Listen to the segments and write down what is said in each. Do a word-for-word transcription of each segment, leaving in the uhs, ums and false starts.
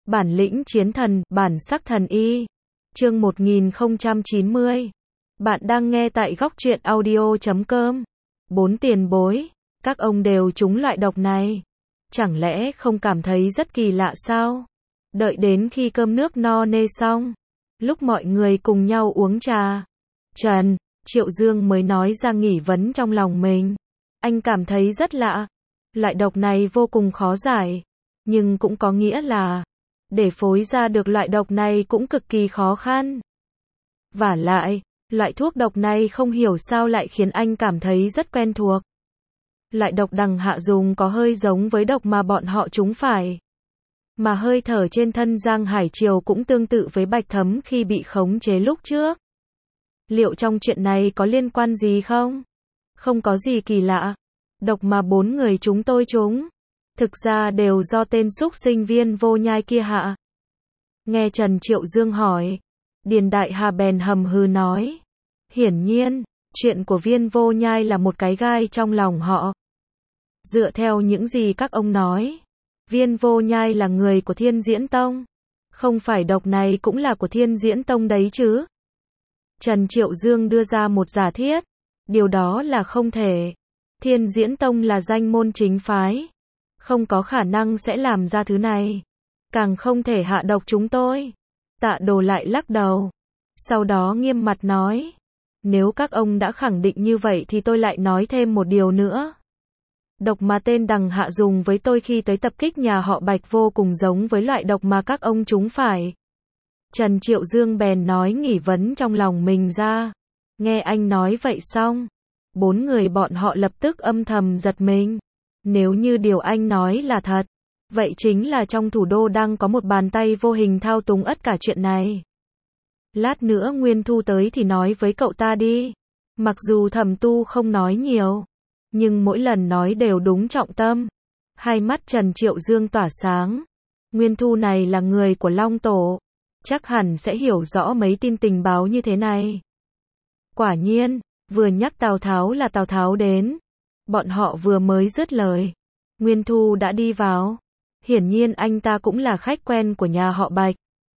Bản lĩnh chiến thần, bản sắc thần y. Chương một nghìn không trăm chín mươi. Bạn đang nghe tại góc truyện audio chấm com. Bốn tiền bối, các ông đều trúng loại độc này. Chẳng lẽ không cảm thấy rất kỳ lạ sao? Đợi đến khi cơm nước no nê xong, lúc mọi người cùng nhau uống trà, Trần Triệu Dương mới nói ra nghi vấn trong lòng mình. Anh cảm thấy rất lạ. Loại độc này vô cùng khó giải, nhưng cũng có nghĩa là để phối ra được loại độc này cũng cực kỳ khó khăn. Vả lại, loại thuốc độc này không hiểu sao lại khiến anh cảm thấy rất quen thuộc. Loại độc đằng hạ dùng có hơi giống với độc mà bọn họ trúng phải. Mà hơi thở trên thân Giang Hải Triều cũng tương tự với Bạch Thấm khi bị khống chế lúc trước. Liệu trong chuyện này có liên quan gì không? Không có gì kỳ lạ. Độc mà bốn người chúng tôi trúng, thực ra đều do tên xúc sinh Viên Vô Nhai kia hạ. Nghe Trần Triệu Dương hỏi, Điền Đại Hà bèn hầm hừ nói. Hiển nhiên, chuyện của Viên Vô Nhai là một cái gai trong lòng họ. Dựa theo những gì các ông nói, Viên Vô Nhai là người của Thiên Diễn Tông. Không phải độc này cũng là của Thiên Diễn Tông đấy chứ? Trần Triệu Dương đưa ra một giả thiết. Điều đó là không thể. Thiên Diễn Tông là danh môn chính phái, không có khả năng sẽ làm ra thứ này. Càng không thể hạ độc chúng tôi. Tạ Đồ lại lắc đầu. Sau đó nghiêm mặt nói. Nếu các ông đã khẳng định như vậy thì tôi lại nói thêm một điều nữa. Độc mà tên đằng hạ dùng với tôi khi tới tập kích nhà họ Bạch vô cùng giống với loại độc mà các ông trúng phải. Trần Triệu Dương bèn nói nghi vấn trong lòng mình ra. Nghe anh nói vậy xong, bốn người bọn họ lập tức âm thầm giật mình. Nếu như điều anh nói là thật, vậy chính là trong thủ đô đang có một bàn tay vô hình thao túng tất cả chuyện này. Lát nữa Nguyên Thu tới thì nói với cậu ta đi. Mặc dù Thẩm Tu không nói nhiều, nhưng mỗi lần nói đều đúng trọng tâm. Hai mắt Trần Triệu Dương tỏa sáng. Nguyên Thu này là người của Long Tổ, chắc hẳn sẽ hiểu rõ mấy tin tình báo như thế này. Quả nhiên, vừa nhắc Tào Tháo là Tào Tháo đến. Bọn họ vừa mới dứt lời, Nguyên Thu đã đi vào. Hiển nhiên anh ta cũng là khách quen của nhà họ Bạch.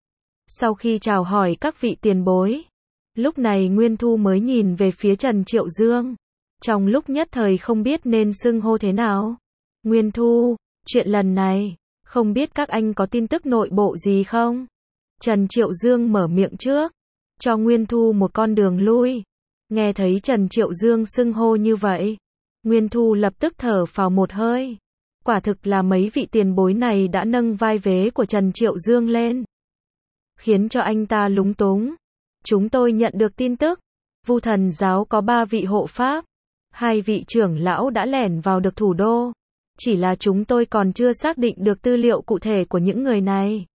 Sau khi chào hỏi các vị tiền bối, lúc này Nguyên Thu mới nhìn về phía Trần Triệu Dương. Trong lúc nhất thời không biết nên xưng hô thế nào. Nguyên Thu, chuyện lần này, không biết các anh có tin tức nội bộ gì không? Trần Triệu Dương mở miệng trước, cho Nguyên Thu một con đường lui. Nghe thấy Trần Triệu Dương xưng hô như vậy, Nguyên Thu lập tức thở phào một hơi. Quả thực là mấy vị tiền bối này đã nâng vai vế của Trần Triệu Dương lên, khiến cho anh ta lúng túng. Chúng tôi nhận được tin tức, Vu Thần giáo có ba vị hộ pháp, hai vị trưởng lão đã lẻn vào được thủ đô. Chỉ là chúng tôi còn chưa xác định được tư liệu cụ thể của những người này.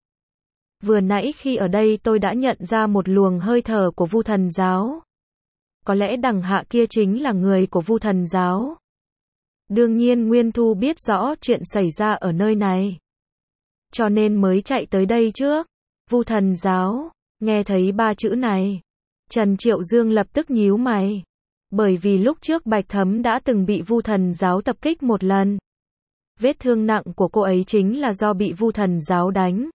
Vừa nãy khi ở đây tôi đã nhận ra một luồng hơi thở của Vu Thần giáo. Có lẽ đằng hạ kia chính là người của Vu Thần giáo. Đương nhiên Nguyên Thu biết rõ chuyện xảy ra ở nơi này, cho nên mới chạy tới đây trước. Vu Thần giáo, nghe thấy ba chữ này, Trần Triệu Dương lập tức nhíu mày. Bởi vì lúc trước Bạch Thấm đã từng bị Vu Thần giáo tập kích một lần. Vết thương nặng của cô ấy chính là do bị Vu Thần giáo đánh.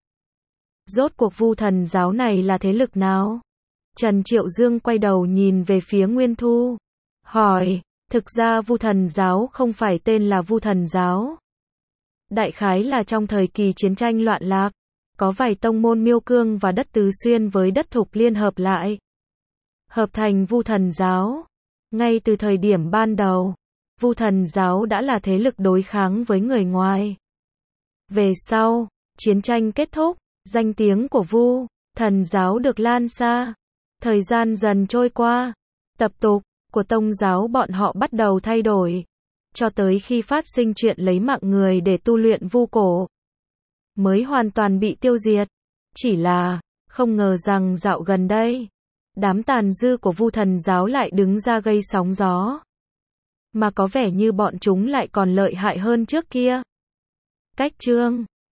Rốt cuộc Vu Thần giáo này là thế lực nào? Trần Triệu Dương quay đầu nhìn về phía Nguyên Thu, hỏi, thực ra Vu Thần giáo không phải tên là Vu Thần giáo. Đại khái là trong thời kỳ chiến tranh loạn lạc, có vài tông môn Miêu Cương và Đất Tứ Xuyên với Đất Thục liên hợp lại, hợp thành Vu Thần giáo. Ngay từ thời điểm ban đầu, Vu Thần giáo đã là thế lực đối kháng với người ngoài. Về sau, chiến tranh kết thúc, danh tiếng của Vu Thần giáo được lan xa. Thời gian dần trôi qua, tập tục của tông giáo bọn họ bắt đầu thay đổi, cho tới khi phát sinh chuyện lấy mạng người để tu luyện vu cổ, mới hoàn toàn bị tiêu diệt. Chỉ là, không ngờ rằng dạo gần đây, đám tàn dư của Vu Thần giáo lại đứng ra gây sóng gió. Mà có vẻ như bọn chúng lại còn lợi hại hơn trước kia. Cách chương